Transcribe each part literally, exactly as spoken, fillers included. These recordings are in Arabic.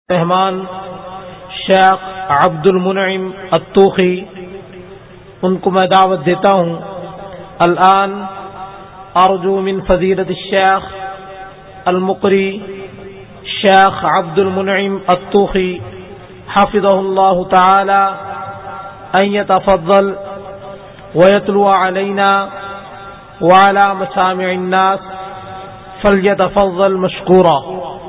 रहमान शेख अब्दुल मुनइम अत्तूखी, उनको मैं दावत देता हूँ। अल-आन अर्जू मिन फजीलत शेख अल-मुकरी शेख अब्दुल मुनइम अत्तूखी हफिज़हुल्लाहु तआला अन यतफद्दल व यतलु अलैना व अला मसामि'न नास फल्यतफद्दल मशकूरा।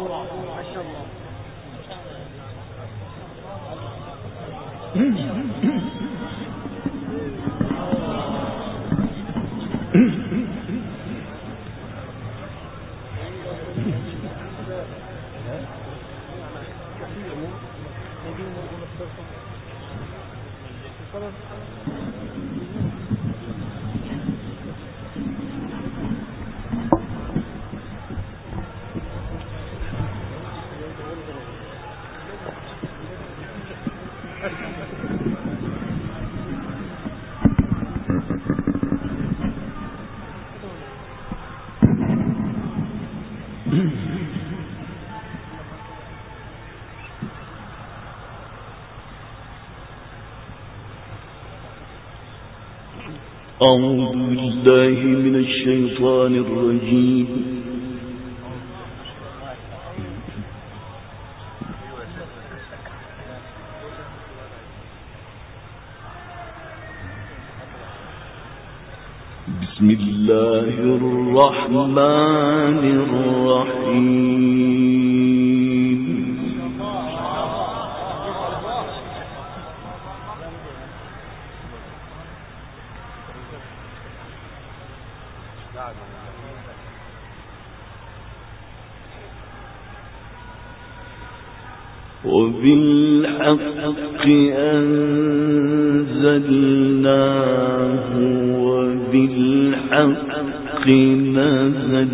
أعوذ بالله من الشيطان الرجيم. بسم الله الرحمن الرحيم. وبالحق أنزلناه وبالحق نزل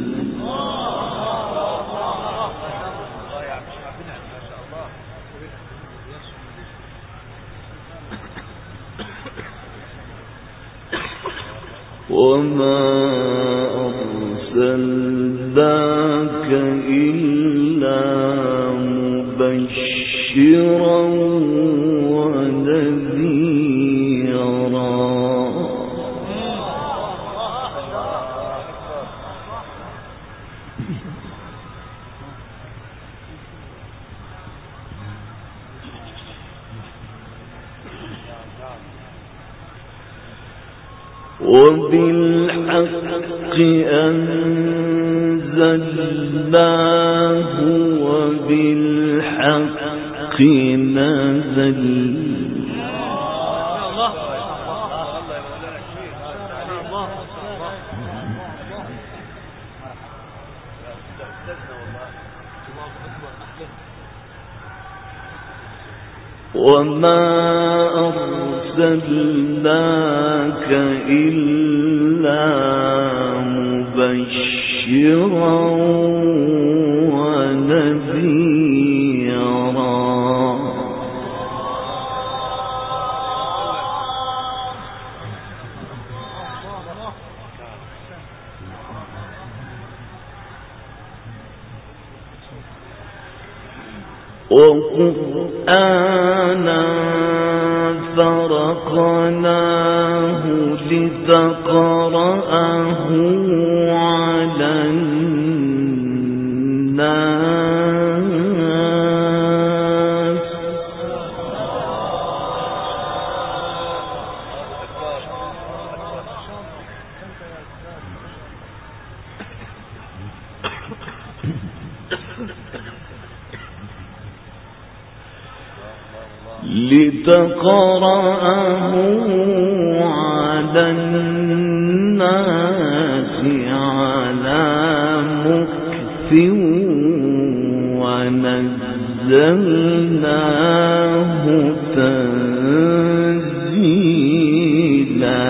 وما أرسلناك إلا مبشرا ونذيرا. وبالحق أنزلناه وبالحق نزل وما أرسلناك إلا مبشرا ونذيرا. وقرآنا فرقناه لتقرأه على الناس لتقرأه على الناس على مكث ونزلناه تنزيلا.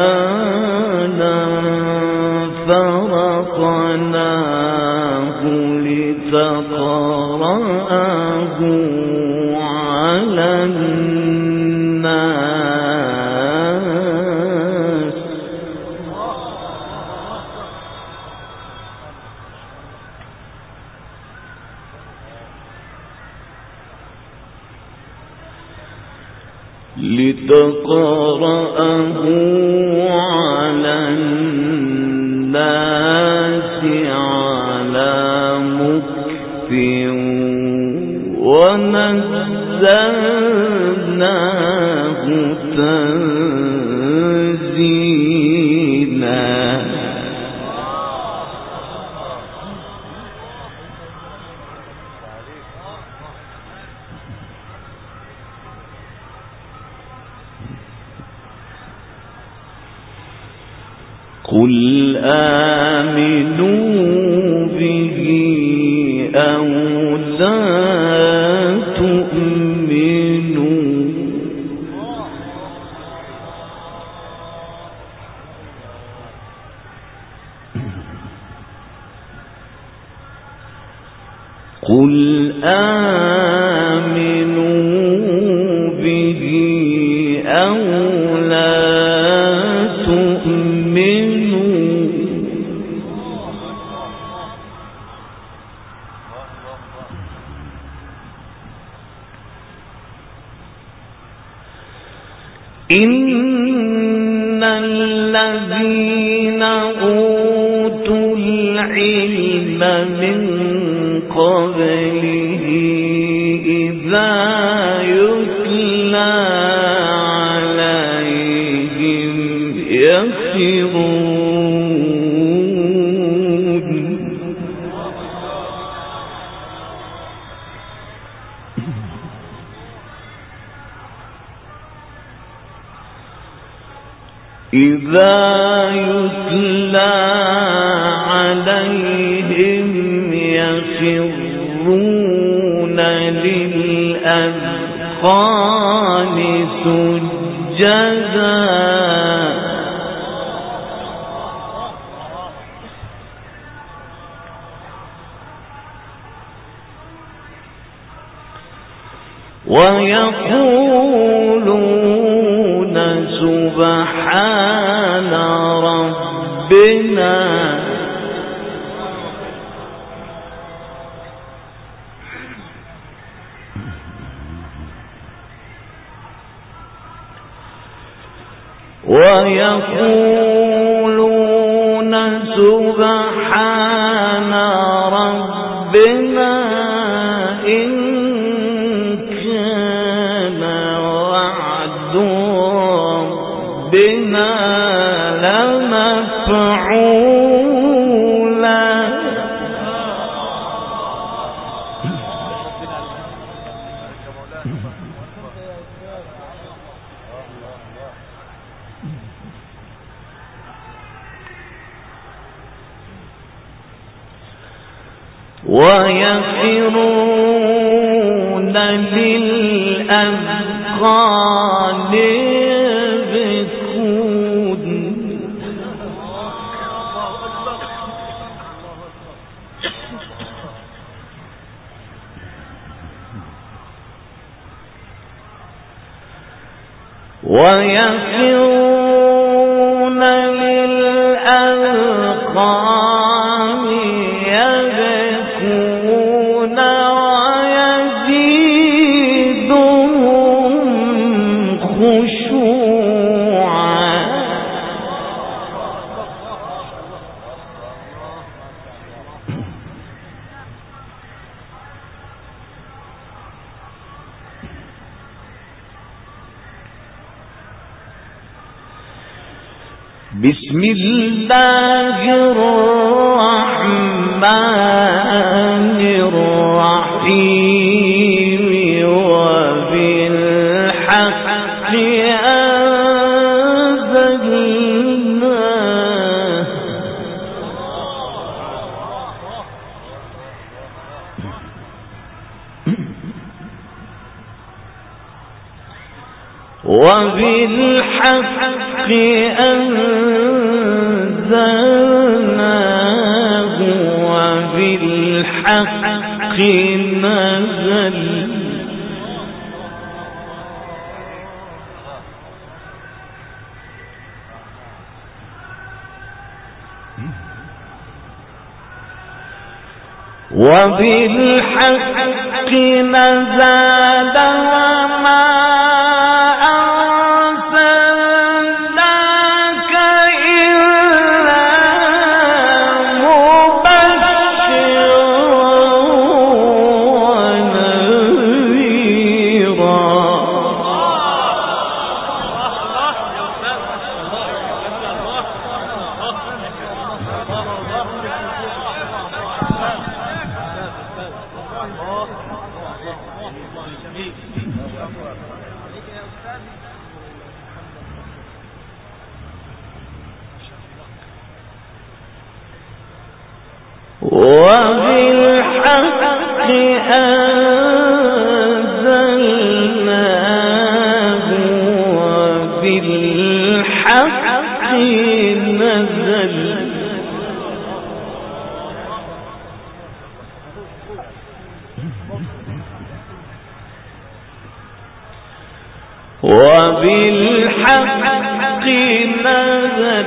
وقرآنا فرقناه لتقرأه على الناس لتقرأه على الناس على مكث ونزلناه تنزيلا. قل آمنوا به أو لا تؤمنوا قل آمنوا به أو لا إن الذين أوتوا العلم من قبله إذا يتلى عليهم يخرون إذا يتلى عليهم يخرون للأذقان سجدا ويقولون سبحان ربنا ويقولون سبحان ربنا إن كان وعد ربنا لمفعولا. ويخرون للأذقان يبكون ويخرون للأذقان يبكون ويزيدهم خشوعا. بسم الله الرحمن الرحيم وبالحق أنزلناه وبالحق أنزلناه وبالحق نزل وبالحق نزل وما أرسلناك إلا مبشرا ونذيرا. وبالحق أنزلناه وبالحق نزل وبالحق نزل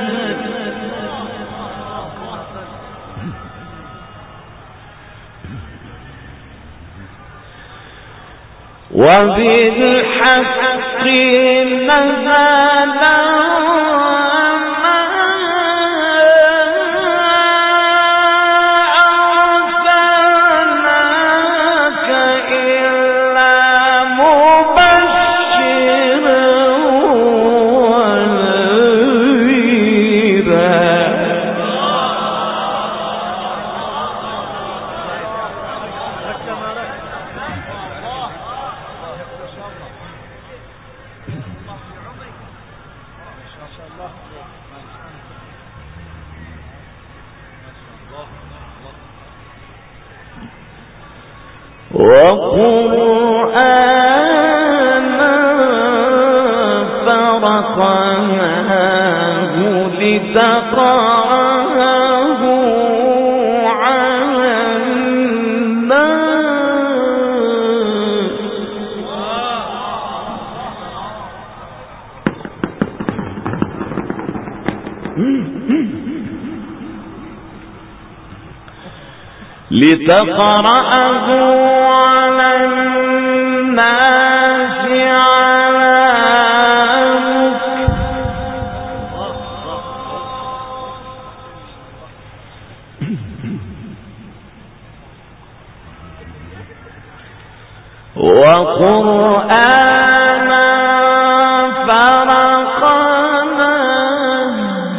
وبالحق نزل وقرآنا فرقناه لتقرأه على الناس لتقرأه على الناس على مكث وقرآنا فرقناه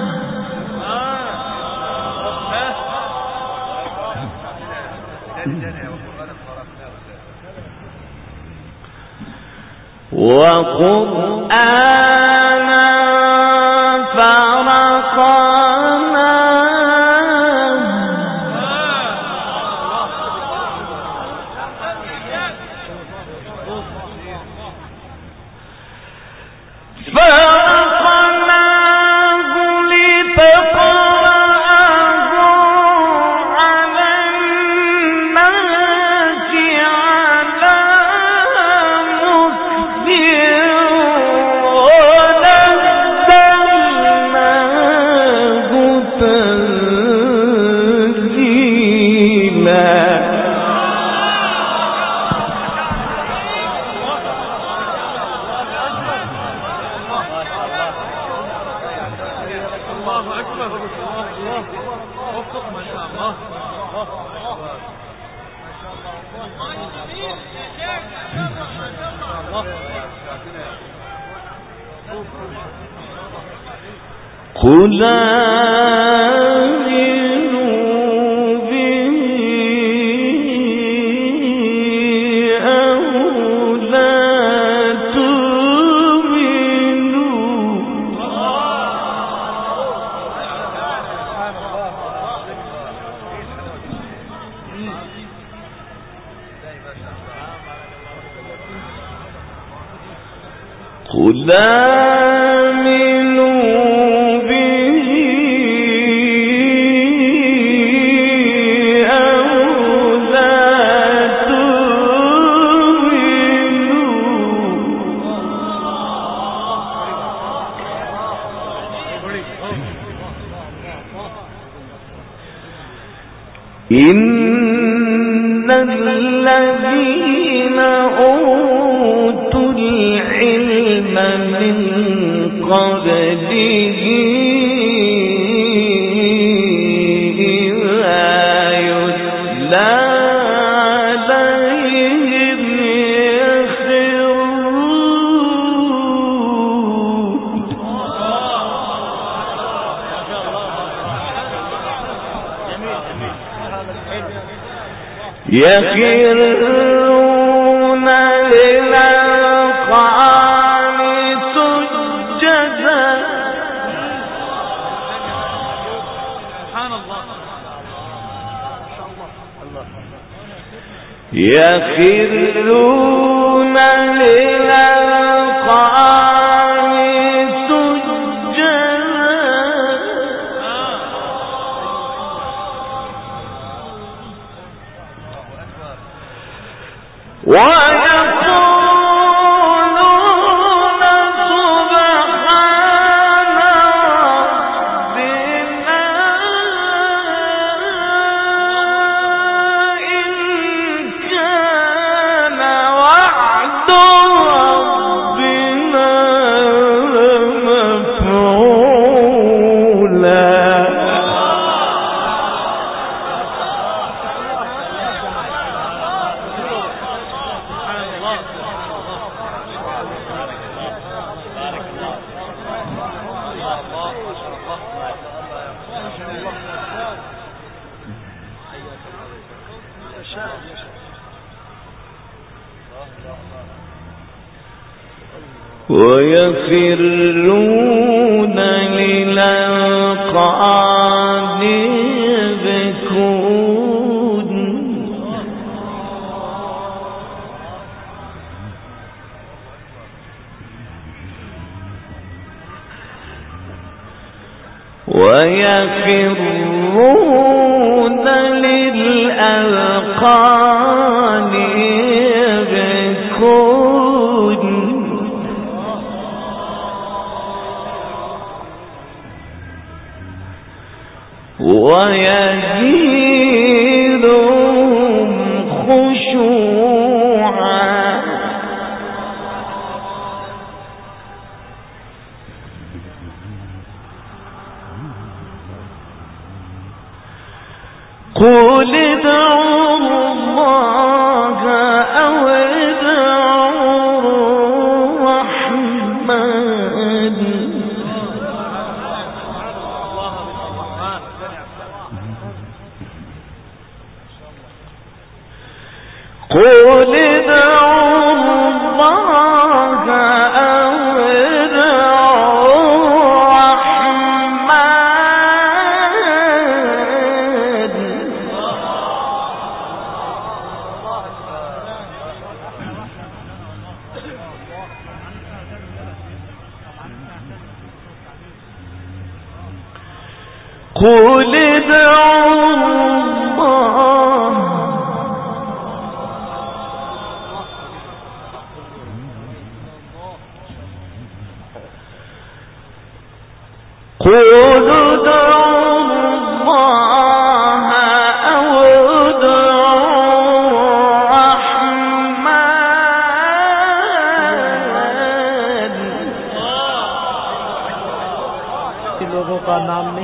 وقرآنا فرقناه فرقناه لتقرأه على الناس على مكث ونزلناه تنزيلا. الله أكبر. الله وفق ما شاء الله. قل آمنوا به أو لا تؤمنوا قل آمنوا به أو الذين أوتوا العلم من قبله إذا يتلى عليهم يخرون للأذقان سجدا سبحان الله يخرون للأذقان سجدا ويقولون سبحان ربنا إن كان وعد ربنا لمفعولا ويخرون للأذقان يبكون ويخرون للأذقان يبكون ويزيدهم خشوعا قل ادعوا الله أو ادعوا الرحمن قل ادعوا الله أو ادعوا الرحمن قل ادعوا الله قل ادعوا الله أو ادعوا الرحمن लोगों का नाम नहीं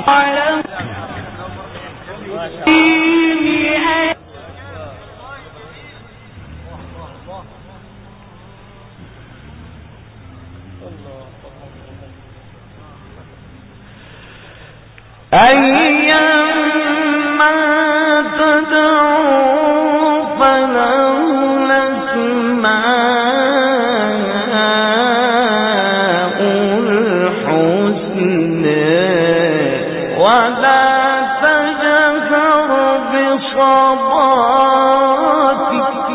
أيما تدعوا فله الأسماء الحسنى ولا تجهر بصلاتك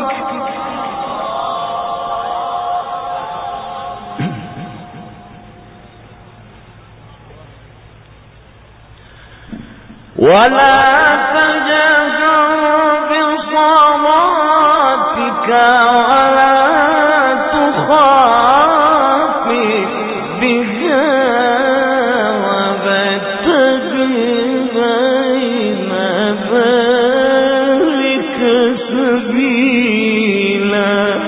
ولا تجهر بصلاتك ولا تخافت بها وابتغ بين ذلك سبيلا سبيلا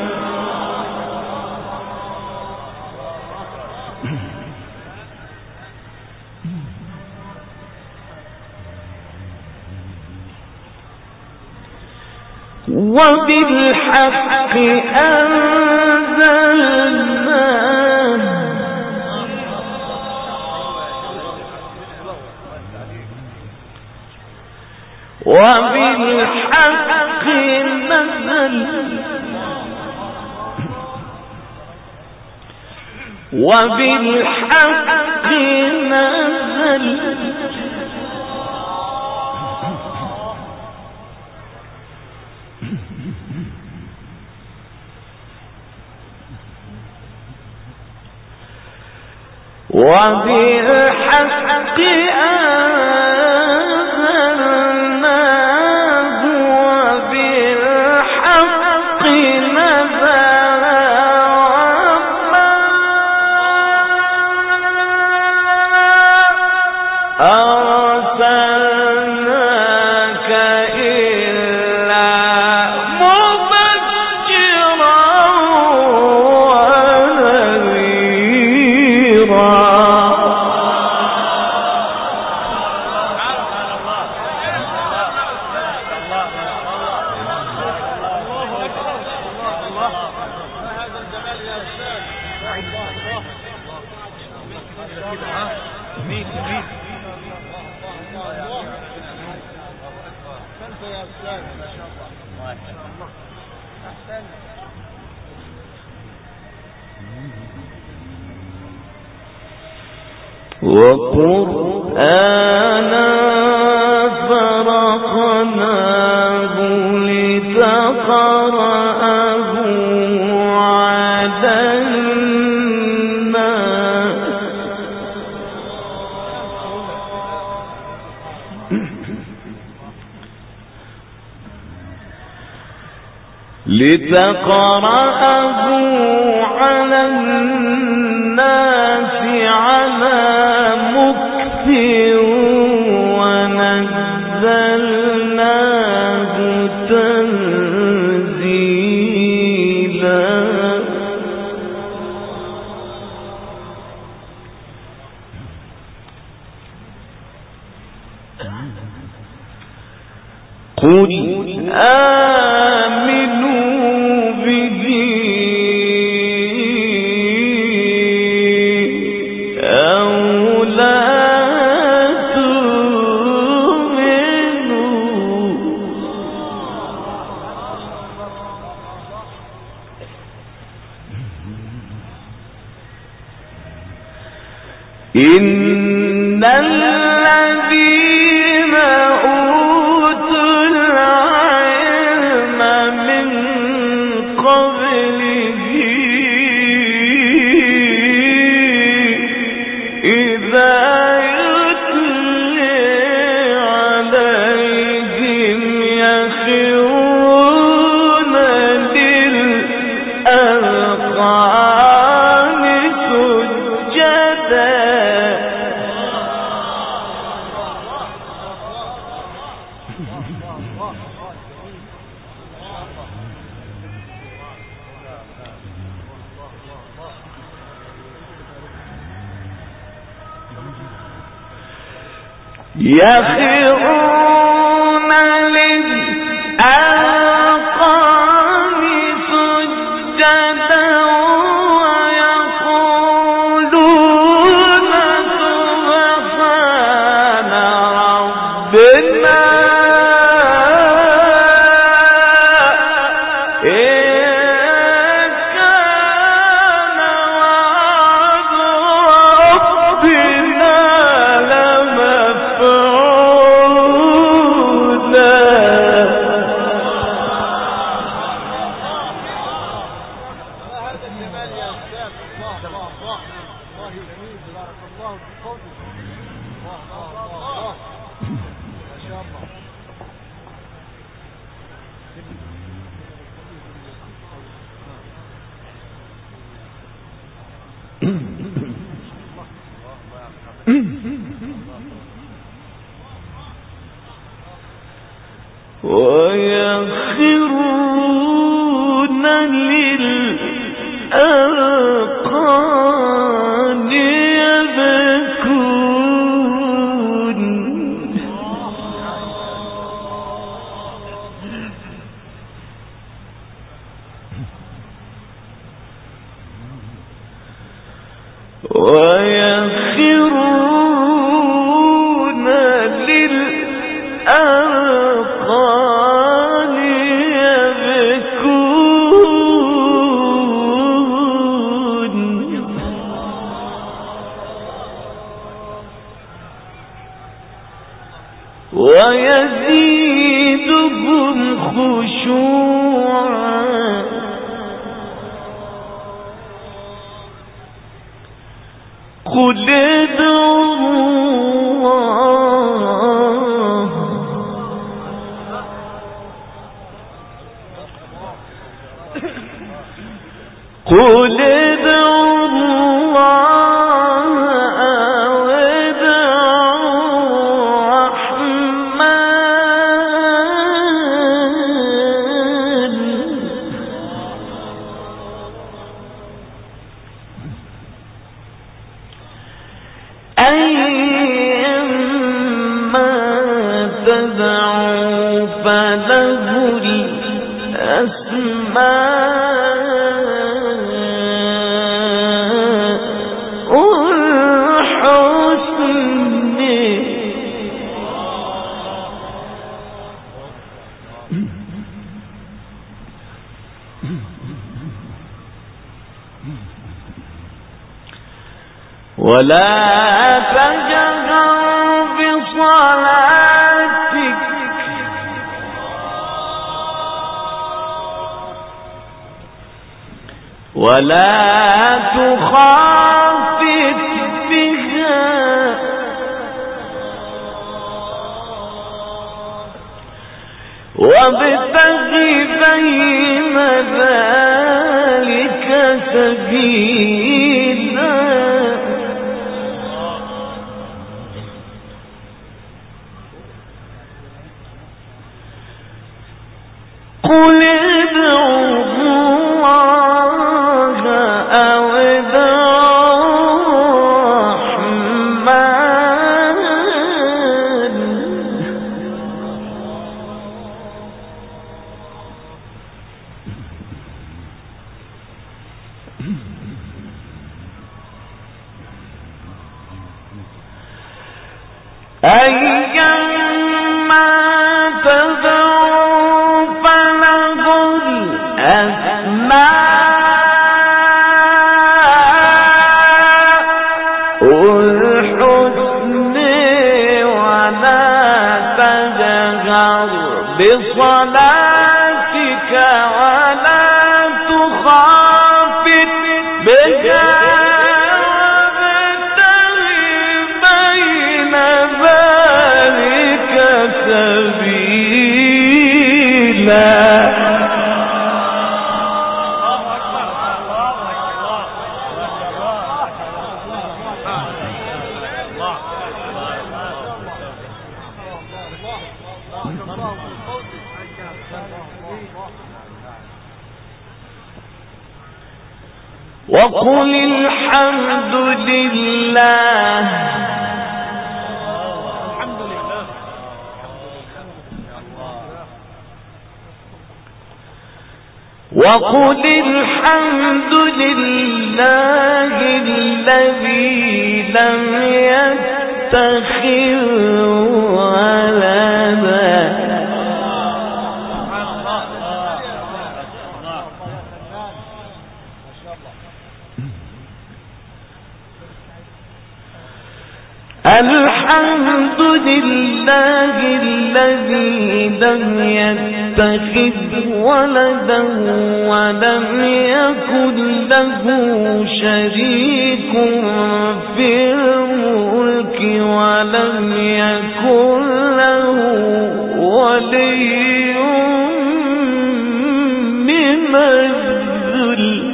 وبالحق أنزلناه وبالحق نزل وبالحق نزل وبالحق أنزلناه وبالحق نزل أرسلناك إلا مبشرا ونذيرا وقرآنا فرقناه لتقرأه على الناس لتقرأه على الناس على مكث ونزلناه تنزيلا قل آمنوا به أو لا تؤمنوا إن الذين أوتوا العلم من قبله إذا يتلى عليهم يخرون للأذقان سجدا يخرون للأذقان سجدا ويقولون سبحان ربنا ويخر للأذقان يبكون ويخرون للأذقان يبكون ويزيدهم خشوعا قل ادعوا الله قل ادعوا الله أو ادعوا الرحمن أيما تدعوا فله الأسماء الحسنى ولا تجهر بصلاتك ولا تخافت بها وابتغ بين ذلك سبيلا قل ادعوا الله أو ادعوا الرحمن أيما تدعوا فله الأسماء الحسنى ولا تجهر بصلاتك ولا تخافت بها وقل الحمد لله الحمد لله وقل الحمد لله الذي لم يتخذ ولدا الحمد لله الذي لم يتخذ ولدا ولم يكن له شريك في الملك ولم يكن له ولي من الذل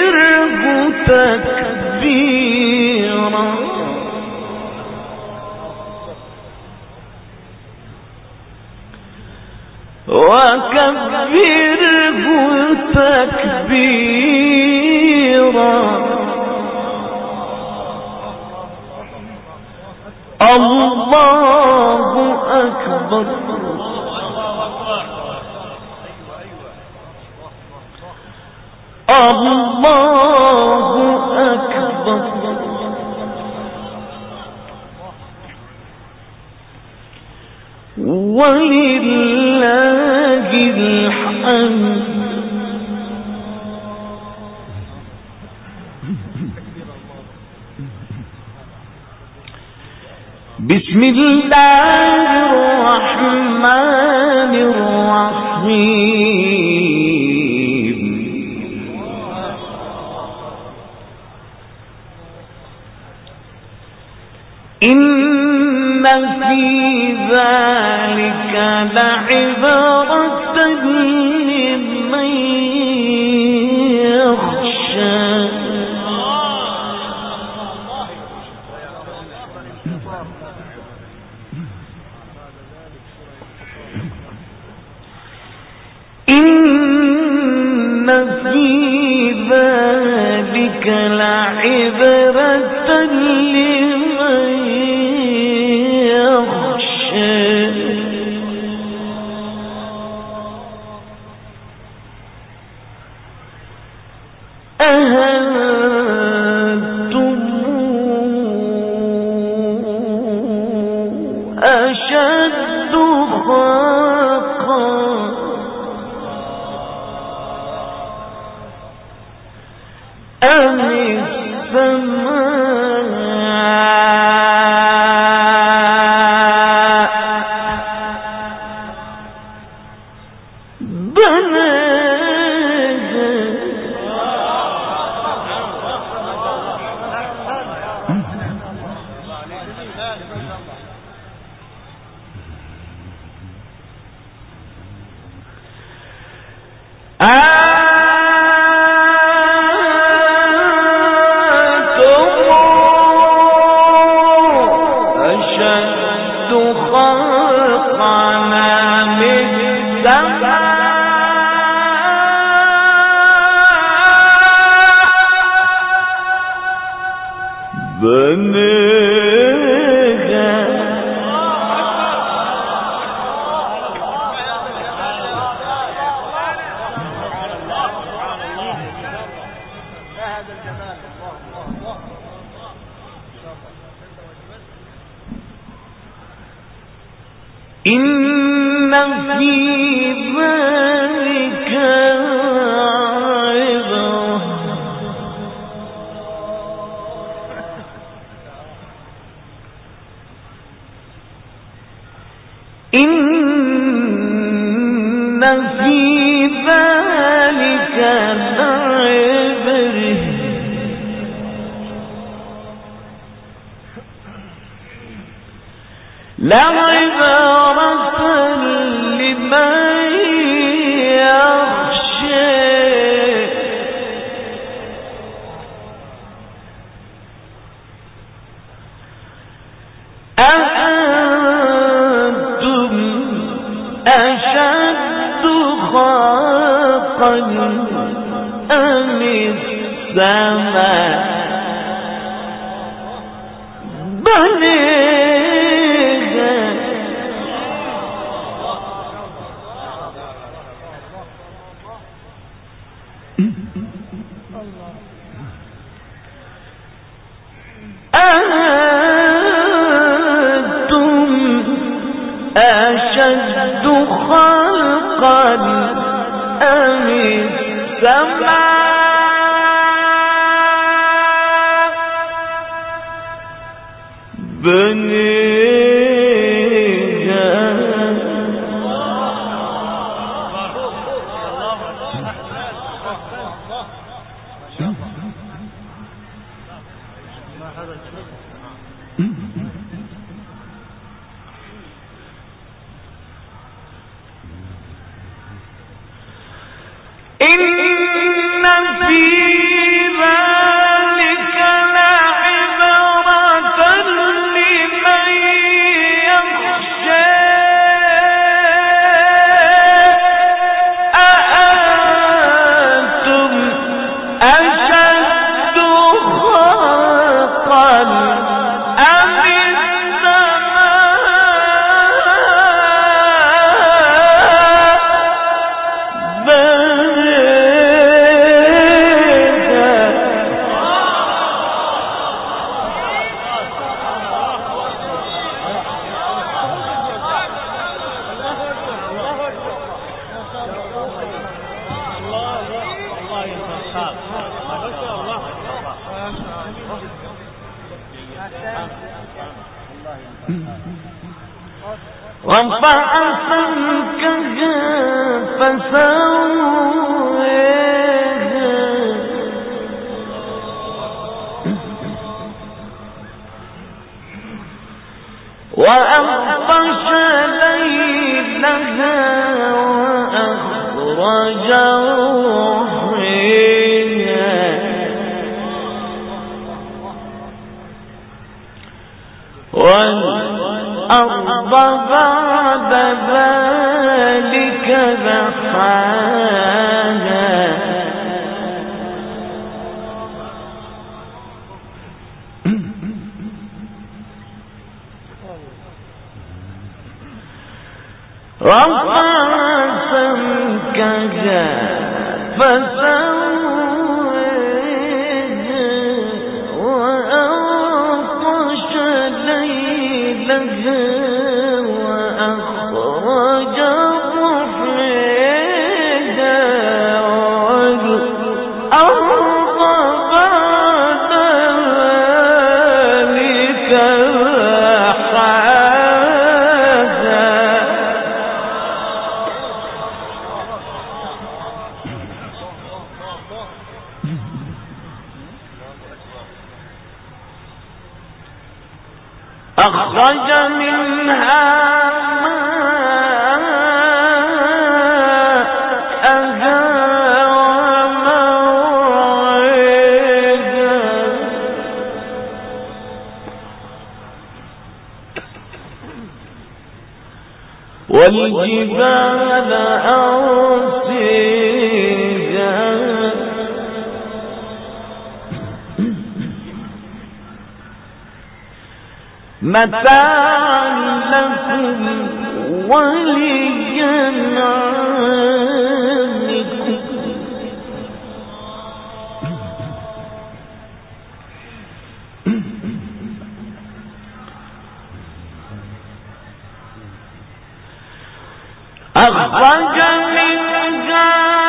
وكبره تكبيرا الله أكبر الله أكبر ولله الحمد. بسم الله الرحمن الرحيم. إن في ذلك لعبرة لمن يخشى. إن في ذلك لعبرة لمن يخشى. أأنتم أشد خلقا أم السماء بناها إن في ذلك عبرة. إن في ذلك لعبرة لعبرة لمن يخشى. أأنتم أشد خلقا أم السماء بناها. أأنتم أشد خلقا أم السماء بنيها. إن في ذلك لعبرة لمن يخشى. أأنتم أشد خلقا أم السماء رفع سمكها فسواها وأغطش ليلها وأخرج ضحيها والأرض بعد ذلك دحاها رفع سمكها فسواها وأغطش ليلها وأخرج ضحيها والأرض بعد ذلك أخرج منها ماءها ومرعاها والجبال أرسيها متاعا لكم ولأنعامكم أخرج منها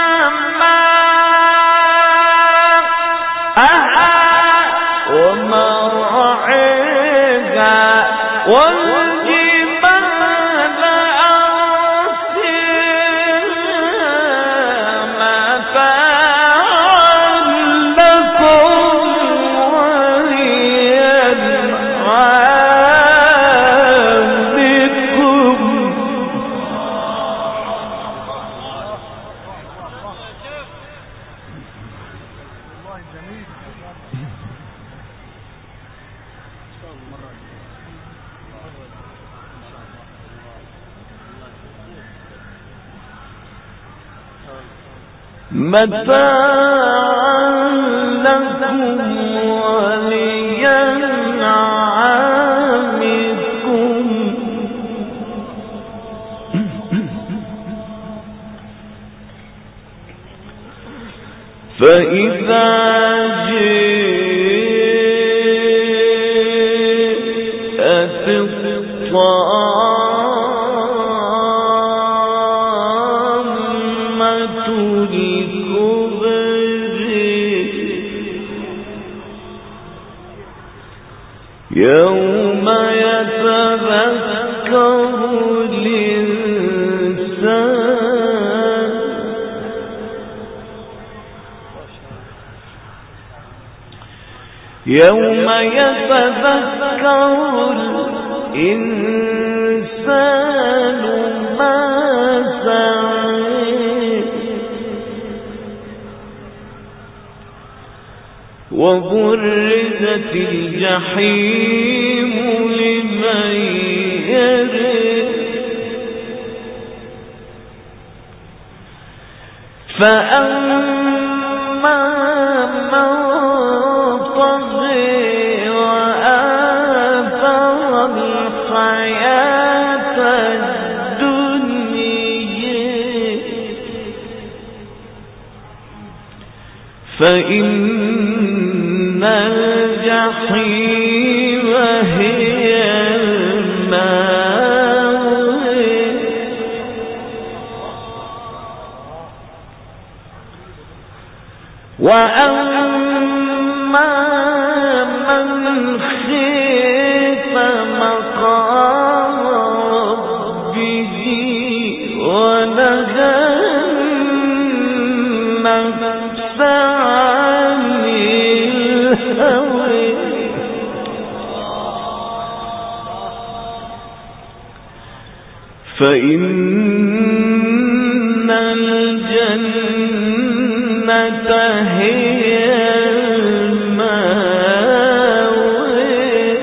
ماءها ومرعاها والجبال أرسلها متاعا لكم ولأنعامكم متاعا لكم ولأنعامكم فإذا جاءت الطامة الكبرى يوم يتذكر الإنسان يوم يتذكر الإنسان ما سعى وبرزت الجحيم لمن يرى فأما من طغى وآثر الحياة الدنيا فإن الجحيم هي المأوى وأما من خاف فإن الجنة هي المأوى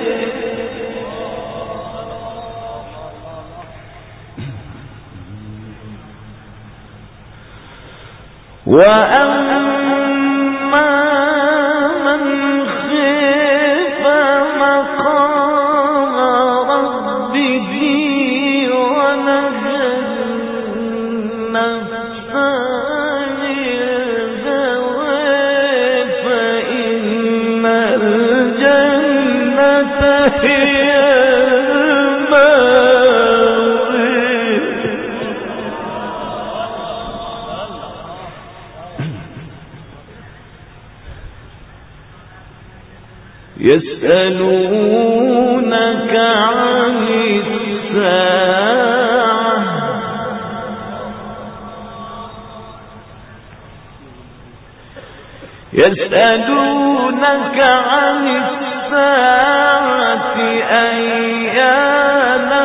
وأما من خاف مقام ربه ونهى النفس عن الهوى فإن الجنة هي يسألونك عن الساعة يسألونك عن الساعة أيان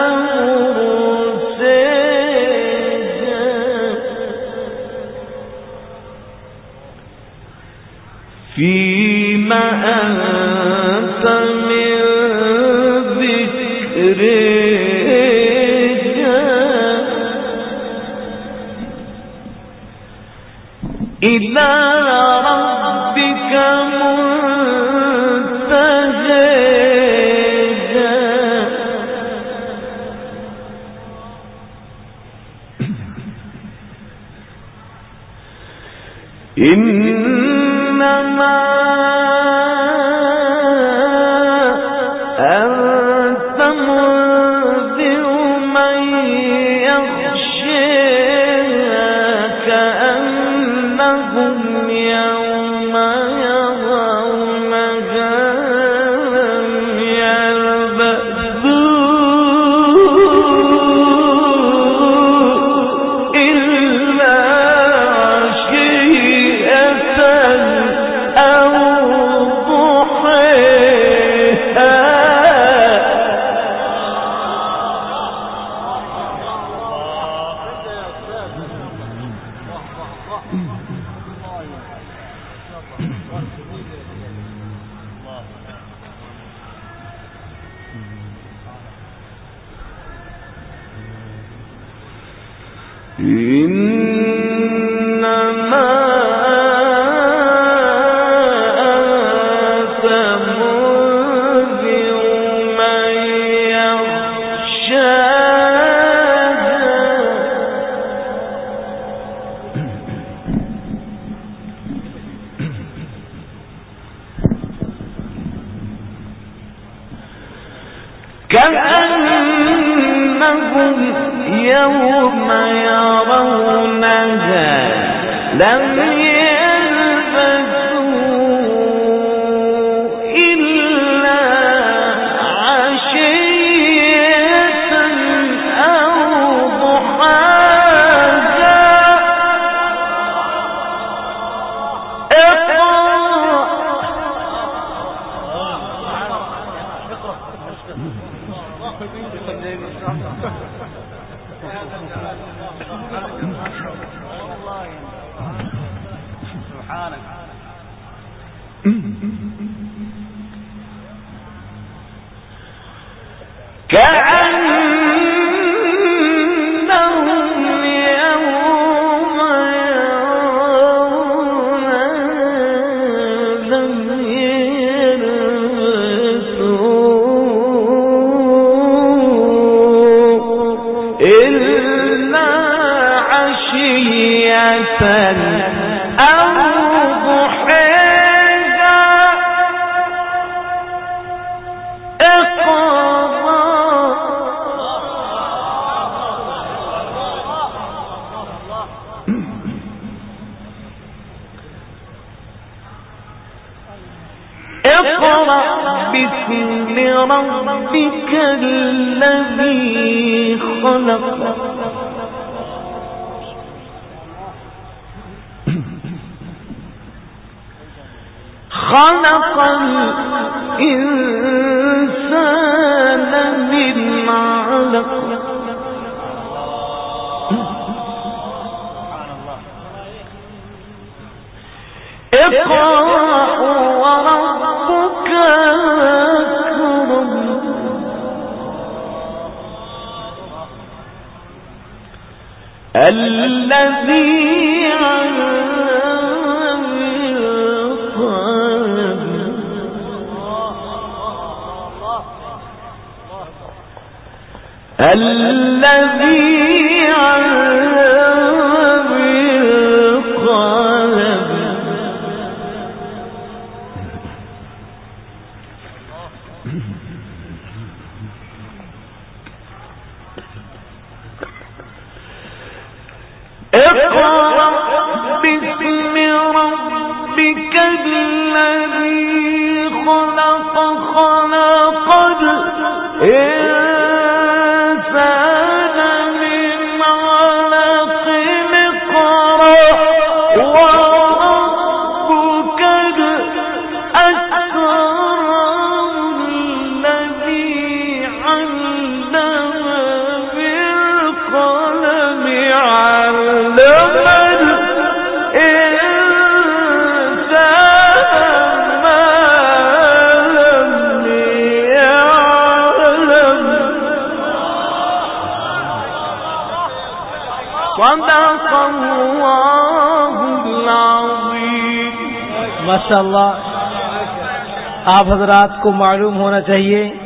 مرساها فيما أنت من ذكرها إلى ربك منتهاها إنما أنت منذر من يخشاها كأنهم يوم يرونها لم يلبثوا إلا عشية أو ضحاها إنما أنت منذر من يخشاها كأنهم يوم يرونها لم يلبثوا إلا عشية أو ضحاها كأنهم يوم يرونها لم يلبثوا إلا عشية أو ضحاها اقرأ باسم ربك الذي خلق خلق الإنسان من علق الذي علم القلم الذي علم القلم اقرأ باسم ربك الذي خلق خلق الإنسان من علق اقرأ وربك الأكرم الذي علم بالقلم علم الإنسان ما لم يعلم صدق الله العظيم. माशाअल्लाह, आप हजरात को मालूम होना चाहिए